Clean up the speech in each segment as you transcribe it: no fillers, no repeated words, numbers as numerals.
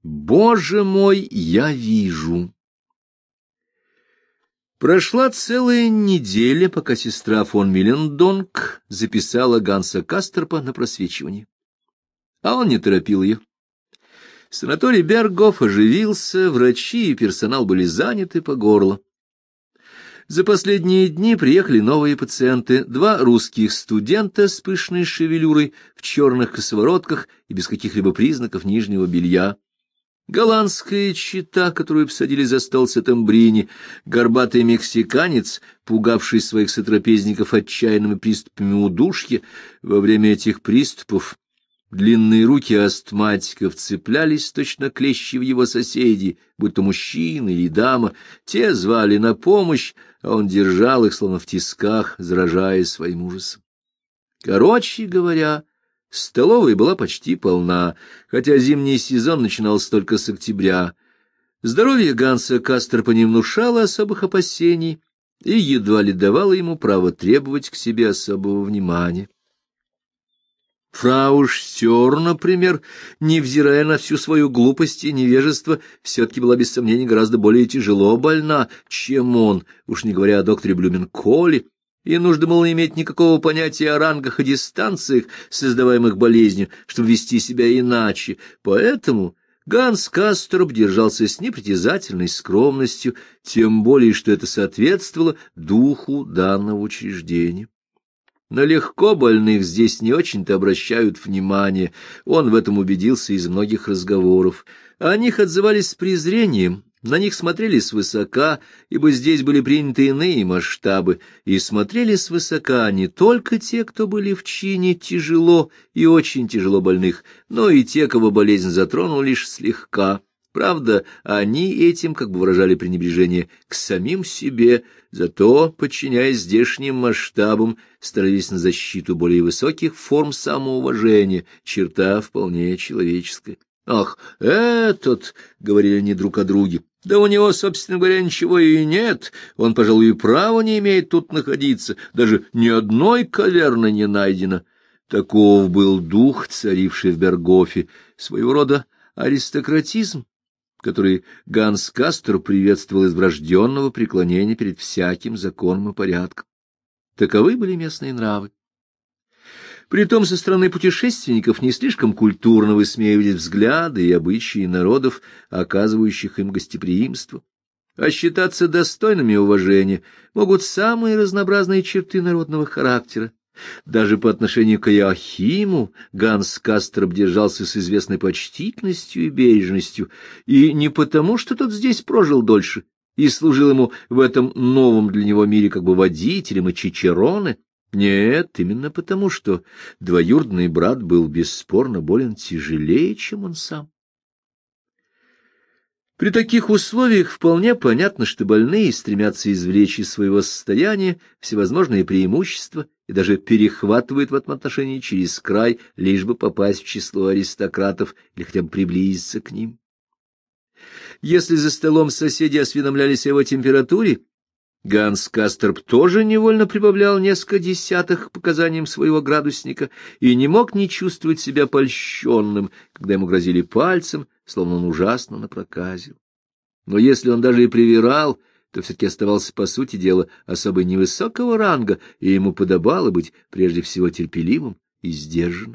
Боже мой, я вижу. Прошла целая неделя, пока сестра фон Миллендонг записала Ганса Касторпа на просвечивание. А он не торопил ее. Санаторий Бергhoф оживился, врачи и персонал были заняты по горло. За последние дни приехали новые пациенты, 2 русских студента с пышной шевелюрой, в черных косоворотках и без каких-либо признаков нижнего белья. Голландская чета, которую посадили за стол Сеттембрини, горбатый мексиканец, пугавший своих сотрапезников отчаянными приступами удушья. Во время этих приступов длинные руки астматиков цеплялись точно клещи в его соседей, будь то мужчина или дама. Те звали на помощь, а он держал их, словно в тисках, заражая своим ужасом. Короче говоря, столовая была почти полна, хотя зимний сезон начинался только с октября. Здоровье Ганса Касторпа не внушало особых опасений и едва ли давало ему право требовать к себе особого внимания. Фрау Штёр, например, невзирая на всю свою глупость и невежество, все-таки была без сомнения гораздо более тяжело больна, чем он, уж не говоря о докторе Блюменколе, и нужно было иметь никакого понятия о рангах и дистанциях, создаваемых болезнью, чтобы вести себя иначе. Поэтому Ганс Касторп держался с непритязательной скромностью, тем более, что это соответствовало духу данного учреждения. На легко больных здесь не очень-то обращают внимание, он в этом убедился из многих разговоров. О них отзывались с презрением, на них смотрели свысока, ибо здесь были приняты иные масштабы, и смотрели свысока не только те, кто были в чине тяжело и очень тяжело больных, но и те, кого болезнь затронула лишь слегка. Правда, они этим как бы выражали пренебрежение к самим себе, зато, подчиняясь здешним масштабам, старались на защиту более высоких форм самоуважения, черта вполне человеческая. «Ах, этот!» — говорили они друг о друге. «Да у него, собственно говоря, ничего и нет. Он, пожалуй, и права не имеет тут находиться. Даже ни одной каверны не найдено». Таков был дух, царивший в Бергофе, своего рода аристократизм, который Ганс Касторп приветствовал из врожденного преклонения перед всяким законом и порядком. Таковы были местные нравы. Притом со стороны путешественников не слишком культурно высмеивались взгляды и обычаи народов, оказывающих им гостеприимство. А считаться достойными уважения могут самые разнообразные черты народного характера. Даже по отношению к Иоахиму Ганс Касторп держался с известной почтительностью и бережностью, и не потому, что тот здесь прожил дольше и служил ему в этом новом для него мире как бы водителем и чичероне. Нет, именно потому, что двоюродный брат был бесспорно болен тяжелее, чем он сам. При таких условиях вполне понятно, что больные стремятся извлечь из своего состояния всевозможные преимущества и даже перехватывают в этом отношении через край, лишь бы попасть в число аристократов или хотя бы приблизиться к ним. Если за столом соседи осведомлялись о его температуре, Ганс Касторп тоже невольно прибавлял несколько десятых к показаниям своего градусника и не мог не чувствовать себя польщенным, когда ему грозили пальцем, словно он ужасно напроказил. Но если он даже и привирал, то все-таки оставался, по сути дела, особо невысокого ранга, и ему подобало быть прежде всего терпеливым и сдержанным.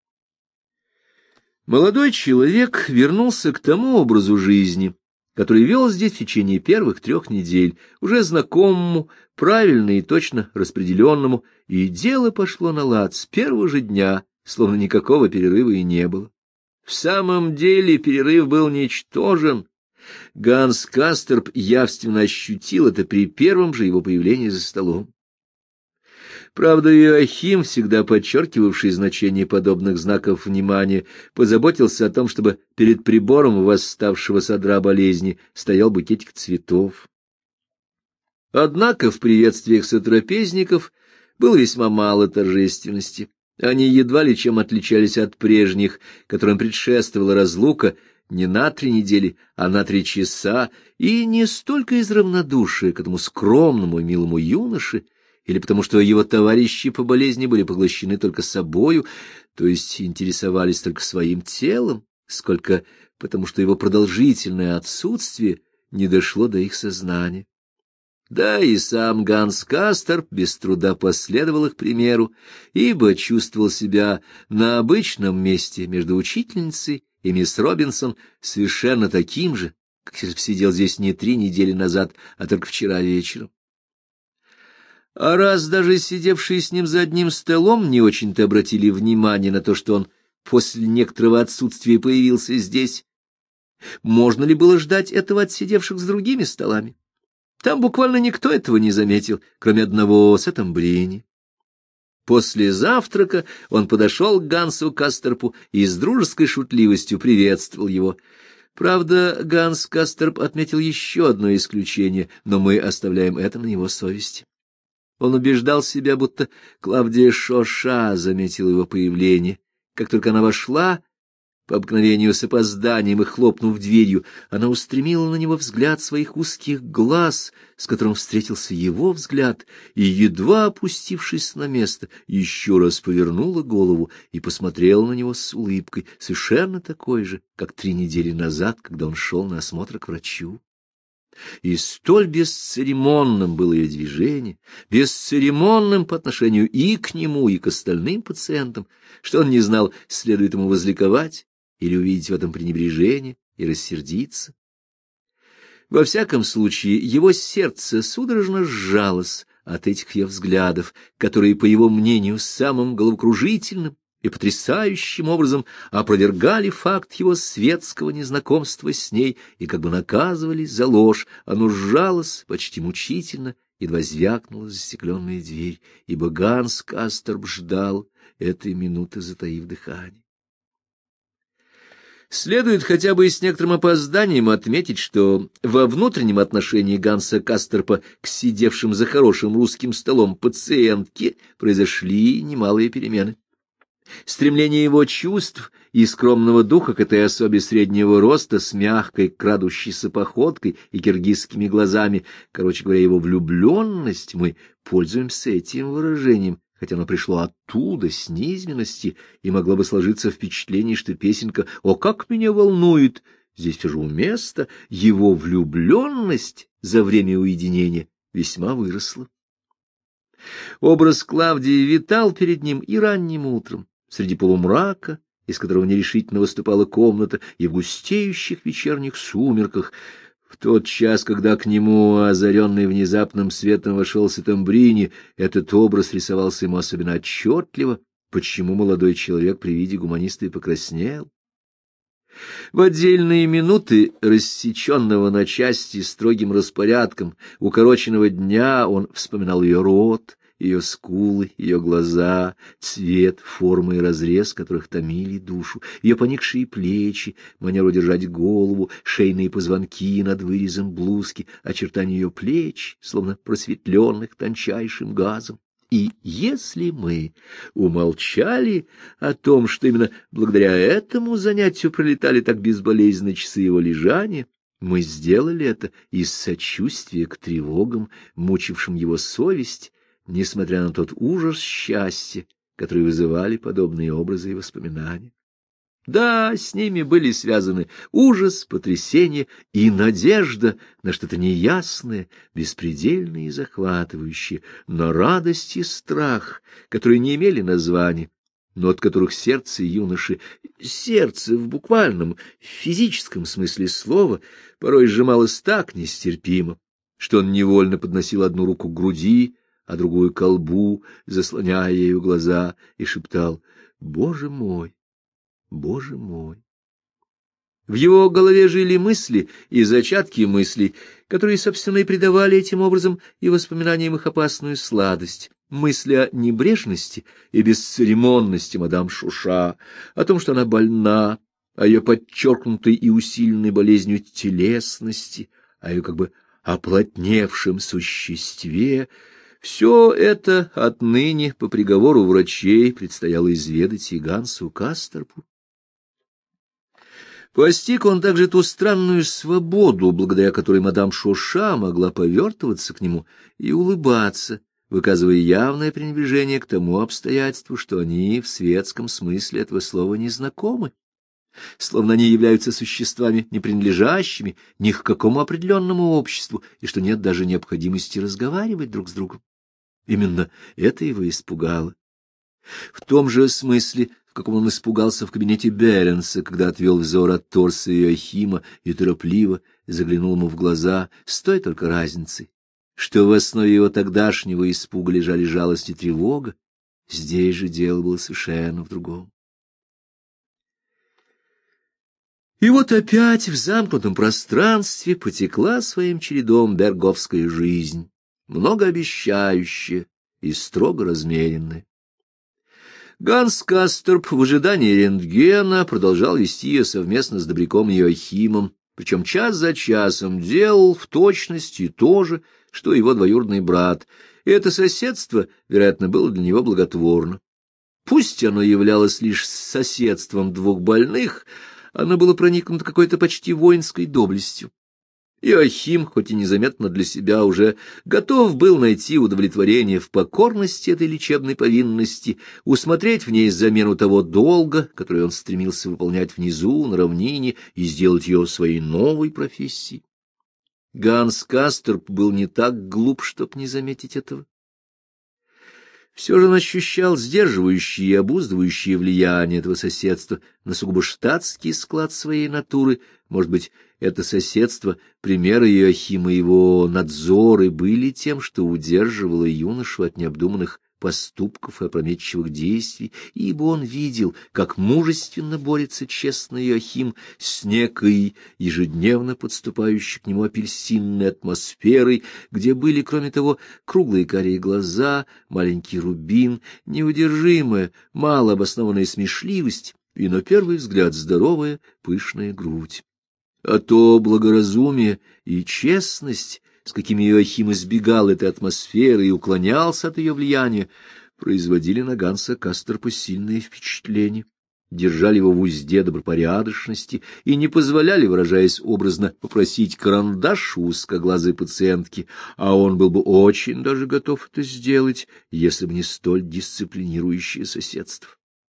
Молодой человек вернулся к тому образу жизни, который вел здесь в течение первых 3 недель, уже знакомому, правильно и точно распределенному, и дело пошло на лад с первого же дня, словно никакого перерыва и не было. В самом деле перерыв был ничтожен. Ганс Касторп явственно ощутил это при первом же его появлении за столом. Правда, Иоахим, всегда подчеркивавший значение подобных знаков внимания, позаботился о том, чтобы перед прибором восставшего с одра болезни стоял букетик цветов. Однако в приветствиях сотрапезников было весьма мало торжественности. Они едва ли чем отличались от прежних, которым предшествовала разлука не на 3 недели, а на 3 часа, и не столько из равнодушия к этому скромному и милому юноше, или потому что его товарищи по болезни были поглощены только собою, то есть интересовались только своим телом, сколько потому что его продолжительное отсутствие не дошло до их сознания. Да и сам Ганс Касторп без труда последовал их примеру, ибо чувствовал себя на обычном месте между учительницей и мисс Робинсон совершенно таким же, как если бы сидел здесь не 3 недели назад, а только вчера вечером. А раз даже сидевшие с ним за одним столом не очень-то обратили внимание на то, что он после некоторого отсутствия появился здесь, можно ли было ждать этого от сидевших с другими столами? Там буквально никто этого не заметил, кроме одного Сеттембрини. После завтрака он подошел к Гансу Касторпу и с дружеской шутливостью приветствовал его. Правда, Ганс Касторп отметил еще одно исключение, но мы оставляем это на его совести. Он убеждал себя, будто Клавдия Шоша заметила его появление. Как только она вошла, по обыкновению с опозданием и хлопнув дверью, она устремила на него взгляд своих узких глаз, с которым встретился его взгляд, и, едва опустившись на место, еще раз повернула голову и посмотрела на него с улыбкой, совершенно такой же, как 3 недели назад, когда он шел на осмотр к врачу. И столь бесцеремонным было ее движение, бесцеремонным по отношению и к нему, и к остальным пациентам, что он не знал, следует ему возликовать или увидеть в этом пренебрежение и рассердиться. Во всяком случае, его сердце судорожно сжалось от этих ее взглядов, которые, по его мнению, самым головокружительным и потрясающим образом опровергали факт его светского незнакомства с ней и как бы наказывали за ложь. Оно сжалось почти мучительно, едва звякнула застекленная дверь, ибо Ганс Касторп ждал этой минуты, затаив дыхание. Следует хотя бы и с некоторым опозданием отметить, что во внутреннем отношении Ганса Касторпа к сидевшим за хорошим русским столом пациентке произошли немалые перемены. Стремление его чувств и скромного духа к этой особе среднего роста с мягкой, крадущейся походкой и киргизскими глазами, короче говоря, его влюбленность, мы пользуемся этим выражением, хотя оно пришло оттуда, с низменности, и могло бы сложиться впечатление, что песенка «О, как меня волнует!» здесь все же уместно, его влюбленность за время уединения весьма выросла. Образ Клавдии витал перед ним и ранним утром, среди полумрака, из которого нерешительно выступала комната, и в густеющих вечерних сумерках. В тот час, когда к нему, озаренный внезапным светом, вошел Сеттембрини, этот образ рисовался ему особенно отчетливо, почему молодой человек при виде гуманиста и покраснел. В отдельные минуты, рассеченного на части строгим распорядком укороченного дня, он вспоминал ее рот, ее скулы, ее глаза, цвет, форма и разрез, которых томили душу, ее поникшие плечи, манеру держать голову, шейные позвонки над вырезом блузки, очертания ее плеч, словно просветленных тончайшим газом. И если мы умолчали о том, что именно благодаря этому занятию пролетали так безболезненно часы его лежания, мы сделали это из сочувствия к тревогам, мучившим его совесть, несмотря на тот ужас счастья, который вызывали подобные образы и воспоминания. Да, с ними были связаны ужас, потрясение и надежда на что-то неясное, беспредельное и захватывающее, на радость и страх, которые не имели названия, но от которых сердце юноши, сердце в буквальном физическом смысле слова, порой сжималось так нестерпимо, что он невольно подносил одну руку к груди, а другую к колбу, заслоняя ею глаза, и шептал: «Боже мой! Боже мой!» В его голове жили мысли и зачатки мыслей, которые, собственно, и придавали этим образом и воспоминаниям их опасную сладость. Мысли о небрежности и бесцеремонности мадам Шуша, о том, что она больна, о ее подчеркнутой и усиленной болезнью телесности, о ее как бы оплотневшем существе. Все это отныне по приговору врачей предстояло изведать и Гансу Касторпу. Постиг он также ту странную свободу, благодаря которой мадам Шоша могла повертываться к нему и улыбаться, выказывая явное пренебрежение к тому обстоятельству, что они в светском смысле этого слова не знакомы. словно они являются существами, не принадлежащими ни к какому определенному обществу, и что нет даже необходимости разговаривать друг с другом. Именно это его испугало. В том же смысле, в каком он испугался в кабинете Беренса, когда отвел взор от торса Иоахима и торопливо заглянул ему в глаза, с той только разницей, что в основе его тогдашнего испуга лежали жалость и тревога, здесь же дело было совершенно в другом. И вот опять в замкнутом пространстве потекла своим чередом берговская жизнь, многообещающая и строго размеренная. Ганс Касторп в ожидании рентгена продолжал вести ее совместно с добряком Иоахимом, причем час за часом делал в точности то же, что его двоюродный брат, и это соседство, вероятно, было для него благотворно. Пусть оно являлось лишь соседством двух больных, оно было проникнуто какой-то почти воинской доблестью. Иоахим, хоть и незаметно для себя, уже готов был найти удовлетворение в покорности этой лечебной повинности, усмотреть в ней замену того долга, который он стремился выполнять внизу, на равнине, и сделать ее своей новой профессией. Ганс Касторп был не так глуп, чтоб не заметить этого. Все же он ощущал сдерживающее и обуздывающее влияние этого соседства на сугубо штатский склад своей натуры. Может быть, это соседство, примеры Иоахима и его надзоры были тем, что удерживало юношу от необдуманных поступков и опрометчивых действий, ибо он видел, как мужественно борется честный Иоахим с некой ежедневно подступающей к нему апельсинной атмосферой, где были, кроме того, круглые карие глаза, маленький рубин, неудержимая, малообоснованная смешливость и, на первый взгляд, здоровая, пышная грудь. А то благоразумие и честность, с какими Иоахим избегал этой атмосферы и уклонялся от ее влияния, производили на Ганса Касторпа сильное впечатление, держали его в узде добропорядочности и не позволяли, выражаясь образно, попросить карандаш у узкоглазой пациентки, а он был бы очень даже готов это сделать, если бы не столь дисциплинирующее соседство.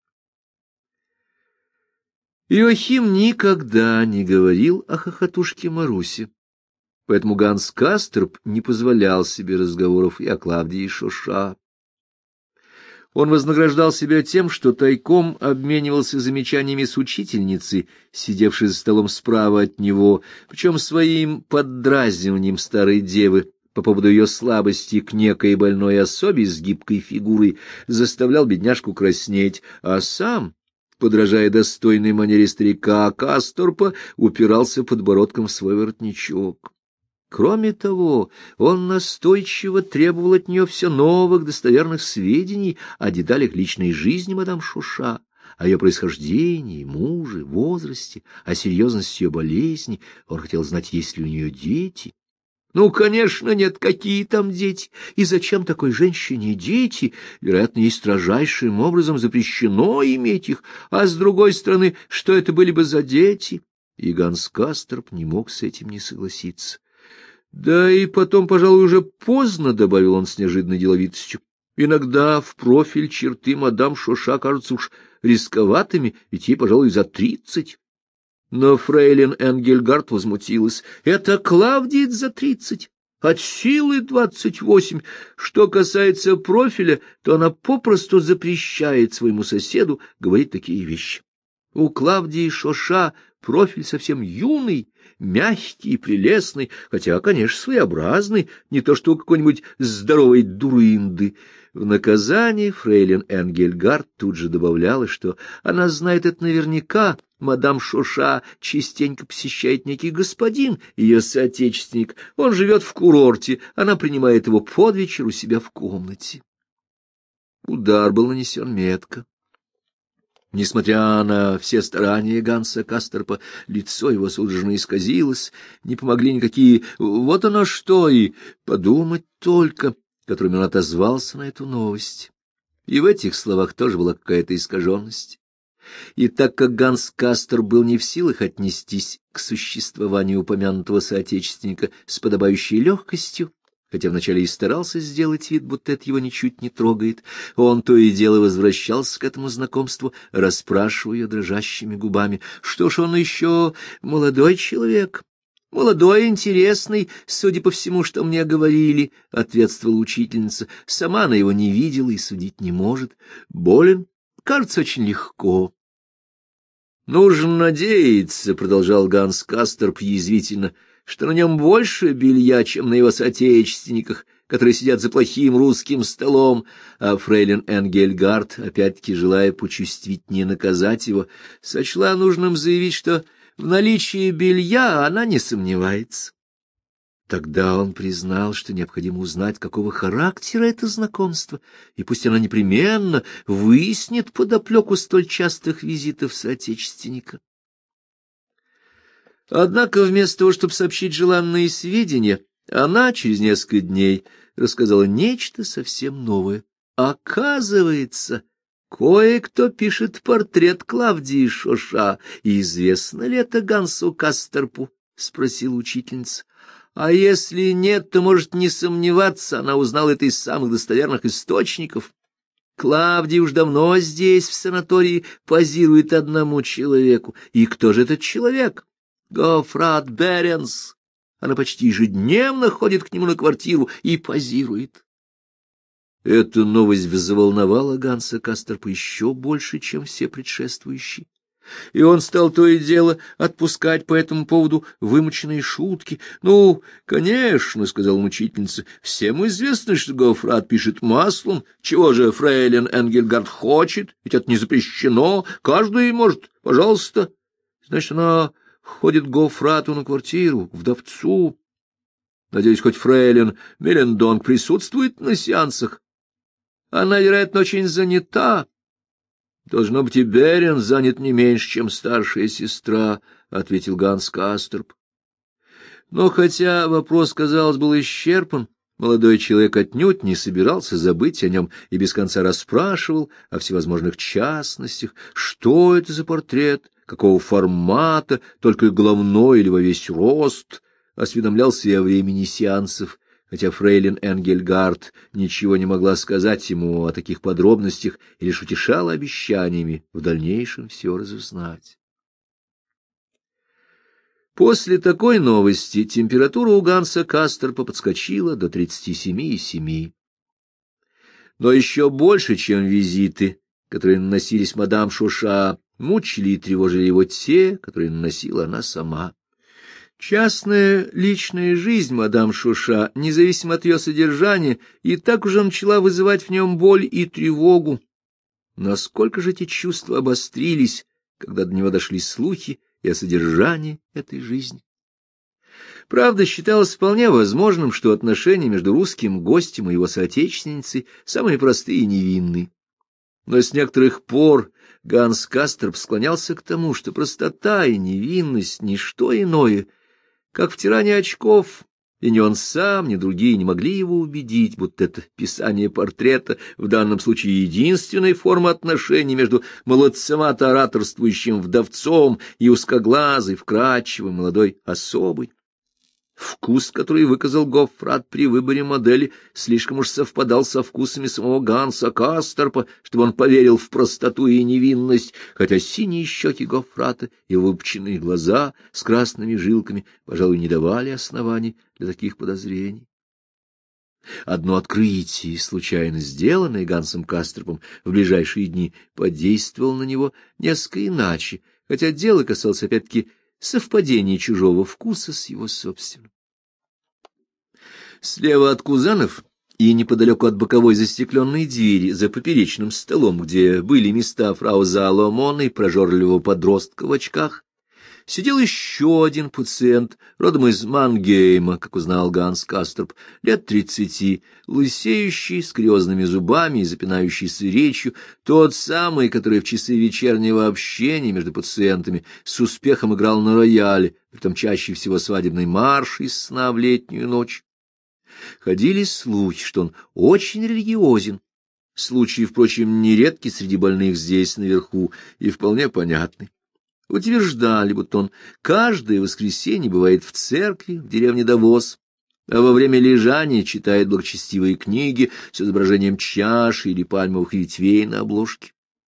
Иоахим никогда не говорил о хохотушке Марусе, поэтому Ганс Касторп не позволял себе разговоров и о Клавдии Шоша. Он вознаграждал себя тем, что тайком обменивался замечаниями с учительницей, сидевшей за столом справа от него, причем своим поддразниванием старой девы по поводу ее слабости к некой больной особе с гибкой фигурой заставлял бедняжку краснеть, а сам, подражая достойной манере старика Касторпа, упирался подбородком в свой воротничок. Кроме того, он настойчиво требовал от нее все новых достоверных сведений о деталях личной жизни мадам Шоша, о ее происхождении, муже, возрасте, о серьезности ее болезни. Он хотел знать, есть ли у нее дети. Ну, конечно, нет, какие там дети, и зачем такой женщине дети? Вероятно, ей строжайшим образом запрещено иметь их, а с другой стороны, что это были бы за дети? И Ганс Касторп не мог с этим не согласиться. Да и потом, пожалуй, уже поздно, — добавил он с неожиданной деловитостью. Иногда в профиль черты мадам Шоша кажутся уж рисковатыми, ведь ей, пожалуй, за 30. Но фрейлин Энгельгард возмутилась. Это Клавдии за 30, от силы 28. Что касается профиля, то она попросту запрещает своему соседу говорить такие вещи. У Клавдии Шоша профиль совсем юный, мягкий и прелестный, хотя, конечно, своеобразный, не то что у какой-нибудь здоровой дурынды. В наказание фрейлин Энгельгард тут же добавляла, что она знает это наверняка. Мадам Шоша частенько посещает некий господин, ее соотечественник. Он живет в курорте, она принимает его под вечер у себя в комнате. Удар был нанесен метко. Несмотря на все старания Ганса Касторпа, лицо его судорожно исказилось, не помогли никакие «вот оно что» и «подумать только», которыми он отозвался на эту новость. И в этих словах тоже была какая-то искаженность. И так как Ганс Касторп был не в силах отнестись к существованию упомянутого соотечественника с подобающей легкостью, хотя вначале и старался сделать вид, будто это его ничуть не трогает. Он то и дело возвращался к этому знакомству, расспрашивая ее дрожащими губами. Что ж, он еще молодой человек, молодой, интересный, судя по всему, что мне говорили, — ответствовала учительница. Сама она его не видела и судить не может. Болен, кажется, очень легко. Нужно надеяться, — продолжал Ганс Касторп язвительно, — что на нем больше белья, чем на его соотечественниках, которые сидят за плохим русским столом, а фрейлин Энгельгард, опять-таки желая почувствительнее наказать его, сочла нужным заявить, что в наличии белья она не сомневается. Тогда он признал, что необходимо узнать, какого характера это знакомство, и пусть она непременно выяснит подоплеку столь частых визитов соотечественника. Однако вместо того, чтобы сообщить желанные сведения, она через несколько дней рассказала нечто совсем новое. Оказывается, кое-кто пишет портрет Клавдии Шоша. Известно ли это Гансу Касторпу? — спросила учительница. А если нет, то, может, не сомневаться, она узнала это из самых достоверных источников. Клавдия уж давно здесь, в санатории, позирует одному человеку. И кто же этот человек? Гоффрат Беренс. Она почти ежедневно ходит к нему на квартиру и позирует. Эта новость взволновала Ганса Касторпа еще больше, чем все предшествующие. И он стал то и дело отпускать по этому поводу вымученные шутки. — Ну, конечно, — сказала учительница, — всем известно, что Гоффрат пишет маслом. Чего же фрейлин Энгельгард хочет? Ведь это не запрещено. Каждый может. Пожалуйста. Значит, она ходит к Гоффрату на квартиру, к вдовцу. Надеюсь, хоть фрейлин Мелендонг присутствует на сеансах. Она, вероятно, очень занята. Должно быть, и Берен занят не меньше, чем старшая сестра, — ответил Ганс Касторп. Но хотя вопрос, казалось, был исчерпан, молодой человек отнюдь не собирался забыть о нем и без конца расспрашивал о всевозможных частностях, что это за портрет, какого формата, только головной или во весь рост, осведомлялся и о времени сеансов, хотя фрейлин Энгельгард ничего не могла сказать ему о таких подробностях и лишь утешала обещаниями в дальнейшем все разузнать. После такой новости температура у Ганса Касторпа подскочила до 37,7. Но еще больше, чем визиты, которые наносились мадам Шоша, мучили и тревожили его те, которые наносила она сама. Частная личная жизнь мадам Шоша, независимо от ее содержания, и так уже начала вызывать в нем боль и тревогу. Насколько же эти чувства обострились, когда до него дошли слухи и о содержании этой жизни. Правда, считалось вполне возможным, что отношения между русским гостем и его соотечественницей самые простые и невинные. Но с некоторых пор Ганс Касторп склонялся к тому, что простота и невинность — ничто иное, как втирание очков, и ни он сам, ни другие не могли его убедить, будто это писание портрета в данном случае единственная форма отношений между молодцевато-ораторствующим вдовцом и узкоглазой, вкрадчивой молодой особой. Вкус, который выказал Гоффрат при выборе модели, слишком уж совпадал со вкусами самого Ганса Касторпа, чтобы он поверил в простоту и невинность, хотя синие щеки Гоффрата и выпученные глаза с красными жилками, пожалуй, не давали оснований для таких подозрений. Одно открытие, случайно сделанное Гансом Касторпом в ближайшие дни, подействовало на него несколько иначе, хотя дело касалось опять-таки совпадение чужого вкуса с его собственным. Слева от кузанов и неподалеку от боковой застекленной двери за поперечным столом, где были места фрау Заломона и прожорливого подростка в очках, сидел еще один пациент, родом из Мангейма, как узнал Ганс Касторп, лет 30, лысеющий, с грязными зубами и запинающийся речью, тот самый, который в часы вечернего общения между пациентами с успехом играл на рояле, притом чаще всего свадебный марш из сна в летнюю ночь. Ходили слухи, что он очень религиозен. Случаи, впрочем, нередки среди больных здесь наверху и вполне понятны. Утверждали, будто он каждое воскресенье бывает в церкви в деревне Давос, а во время лежания читает благочестивые книги с изображением чаши или пальмовых ветвей на обложке.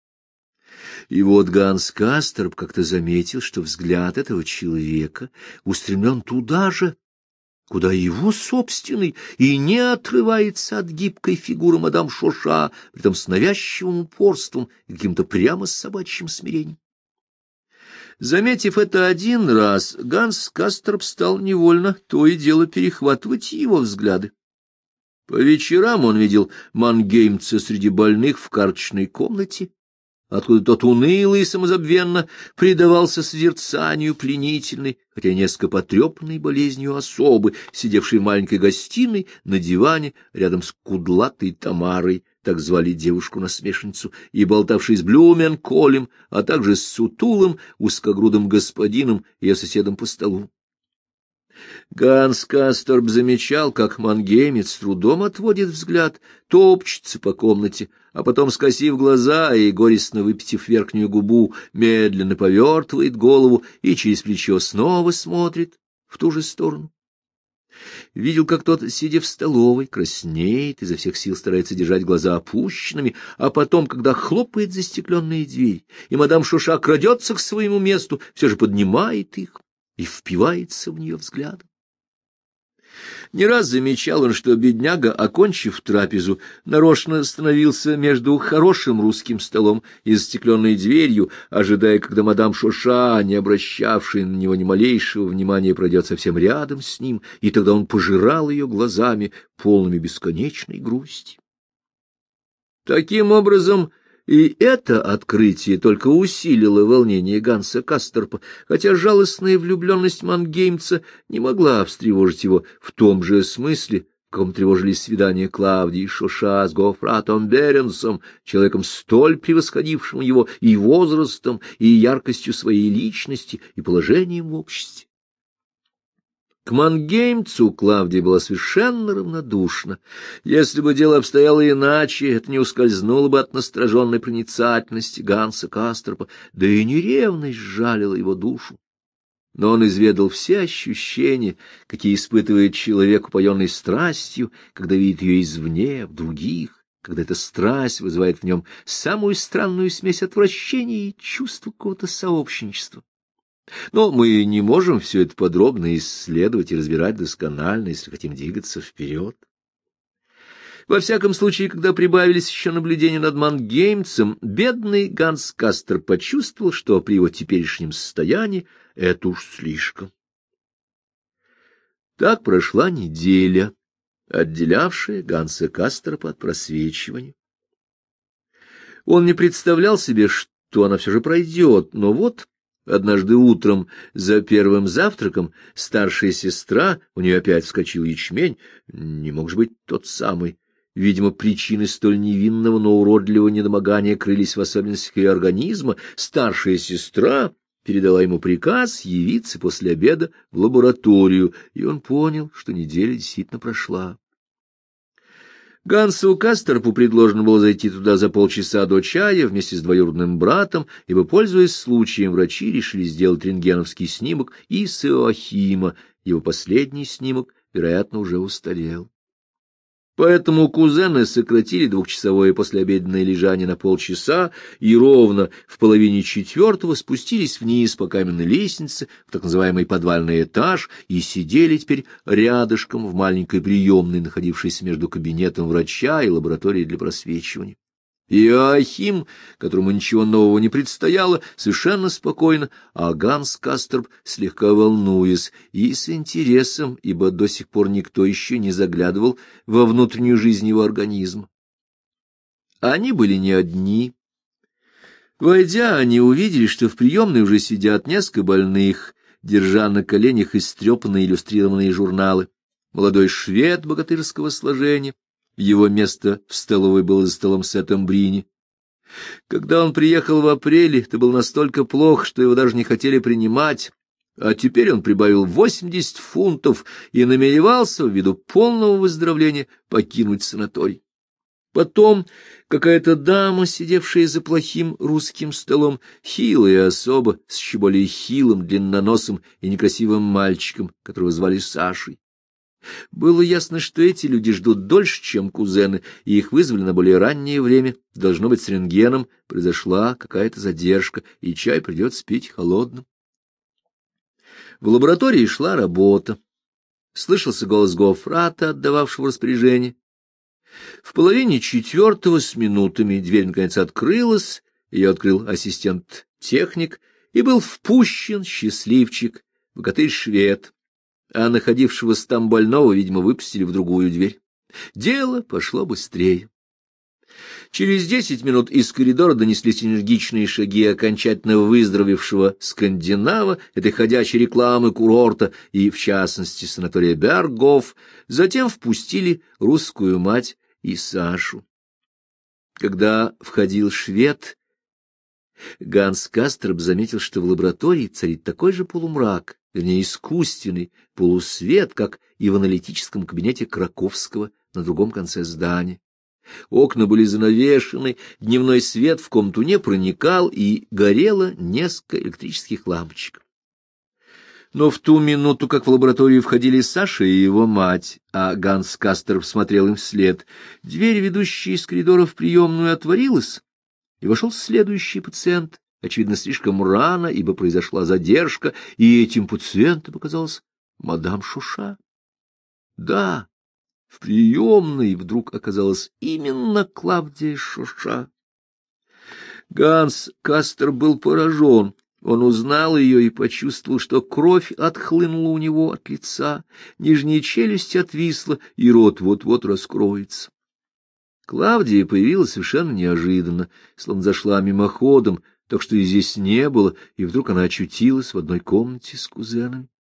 И вот Ганс Касторп как-то заметил, что взгляд этого человека устремлен туда же, куда его собственный, и не отрывается от гибкой фигуры мадам Шоша, притом с навязчивым упорством и каким-то прямо собачьим смирением. Заметив это один раз, Ганс Касторп стал невольно то и дело перехватывать его взгляды. По вечерам он видел мангеймца среди больных в карточной комнате, откуда тот уныло и самозабвенно предавался созерцанию пленительной, хотя несколько потрепанной болезнью особы, сидевшей в маленькой гостиной на диване рядом с кудлатой Тамарой, так звали девушку-насмешницу, и болтавшей с Блюменколем, а также с сутулым, узкогрудым господином, ее соседом по столу. Ганс Касторп замечал, как мангеймец с трудом отводит взгляд, топчется по комнате, а потом, скосив глаза и горестно выпитив верхнюю губу, медленно повертывает голову и через плечо снова смотрит в ту же сторону. Видел, как тот, сидя в столовой, краснеет, изо всех сил старается держать глаза опущенными, а потом, когда хлопает застекленная дверь, и мадам Шоша крадется к своему месту, все же поднимает их и впивается в нее взглядом. Не раз замечал он, что бедняга, окончив трапезу, нарочно становился между хорошим русским столом и застекленной дверью, ожидая, когда мадам Шоша, не обращавшая на него ни малейшего внимания, пройдет совсем рядом с ним, и тогда он пожирал ее глазами, полными бесконечной грусти. Таким образом, и это открытие только усилило волнение Ганса Касторпа, хотя жалостная влюбленность мангеймца не могла встревожить его в том же смысле, в каком тревожились свидания Клавдии Шоша с Гофратом Беренсом, человеком столь превосходившим его и возрастом, и яркостью своей личности, и положением в обществе. К мангеймцу Клавдия была совершенно равнодушна. Если бы дело обстояло иначе, это не ускользнуло бы от настороженной проницательности Ганса Касторпа, да и не ревность жалила его душу. Но он изведал все ощущения, какие испытывает человек, упоенный страстью, когда видит ее извне, в других, когда эта страсть вызывает в нем самую странную смесь отвращения и чувства какого-то сообщничества. Но мы не можем все это подробно исследовать и разбирать досконально, если хотим двигаться вперед. Во всяком случае, когда прибавились еще наблюдения над мангеймцем, бедный Ганс Касторп почувствовал, что при его теперешнем состоянии это уж слишком. Так прошла неделя, отделявшая Ганса Касторпа от просвечивания. Он не представлял себе, что она все же пройдет, но вот однажды утром за первым завтраком старшая сестра, у нее опять вскочил ячмень, не мог же быть тот самый. Видимо, причины столь невинного, но уродливого недомогания крылись в особенностях ее организма. Старшая сестра передала ему приказ явиться после обеда в лабораторию, и он понял, что неделя действительно прошла. Гансу Касторпу предложено было зайти туда за полчаса до чая вместе с двоюродным братом, ибо, пользуясь случаем, врачи решили сделать рентгеновский снимок и с Иоахима. Его последний снимок, вероятно, уже устарел. Поэтому кузены сократили двухчасовое послеобеденное лежание на полчаса и ровно в половине четвертого спустились вниз по каменной лестнице в так называемый подвальный этаж и сидели теперь рядышком в маленькой приемной, находившейся между кабинетом врача и лабораторией для просвечивания. Иоахим, которому ничего нового не предстояло, совершенно спокойно, а Ганс Касторп, слегка волнуясь, и с интересом, ибо до сих пор никто еще не заглядывал во внутреннюю жизнь его организма. Они были не одни. Войдя, они увидели, что в приемной уже сидят несколько больных, держа на коленях истрепанные иллюстрированные журналы. Молодой швед богатырского сложения. Его место в столовой было за столом Сеттом Брини. Когда он приехал в апреле, это было настолько плохо, что его даже не хотели принимать, а теперь он прибавил 80 фунтов и намеревался, ввиду полного выздоровления, покинуть санаторий. Потом какая-то дама, сидевшая за плохим русским столом, хилая особа с еще более хилым, длинноносым и некрасивым мальчиком, которого звали Сашей. Было ясно, что эти люди ждут дольше, чем кузены, и их вызвали на более раннее время. Должно быть, с рентгеном произошла какая-то задержка, и чай придется пить холодным. В лаборатории шла работа. Слышался голос Гофрата, отдававшего распоряжение. В половине четвертого с минутами дверь наконец открылась, ее открыл ассистент-техник, и был впущен счастливчик, богатырь-швед, а находившегося там больного, видимо, выпустили в другую дверь. Дело пошло быстрее. Через 10 минут из коридора донеслись энергичные шаги окончательно выздоровевшего скандинава, этой ходячей рекламы курорта и, в частности, санатория Бергоф. Затем впустили русскую мать и Сашу. Когда входил швед, Ганс Кастерб заметил, что в лаборатории царит такой же полумрак, вернее, искусственный полусвет, как и в аналитическом кабинете Краковского на другом конце здания. Окна были занавешены, дневной свет в комнату не проникал, и горело несколько электрических лампочек. Но в ту минуту, как в лабораторию входили Саша и его мать, а Ганс Кастерб смотрел им вслед, дверь, ведущая из коридора в приемную, отворилась, и вошел следующий пациент, очевидно, слишком рано, ибо произошла задержка, и этим пациентом оказалась мадам Шуша. Да, в приемной вдруг оказалась именно Клавдия Шуша. Ганс Кастер был поражен. Он узнал ее и почувствовал, что кровь отхлынула у него от лица, нижняя челюсть отвисла, и рот вот-вот раскроется. Клавдия появилась совершенно неожиданно, словно зашла мимоходом, так что и здесь не было, и вдруг она очутилась в одной комнате с кузенами.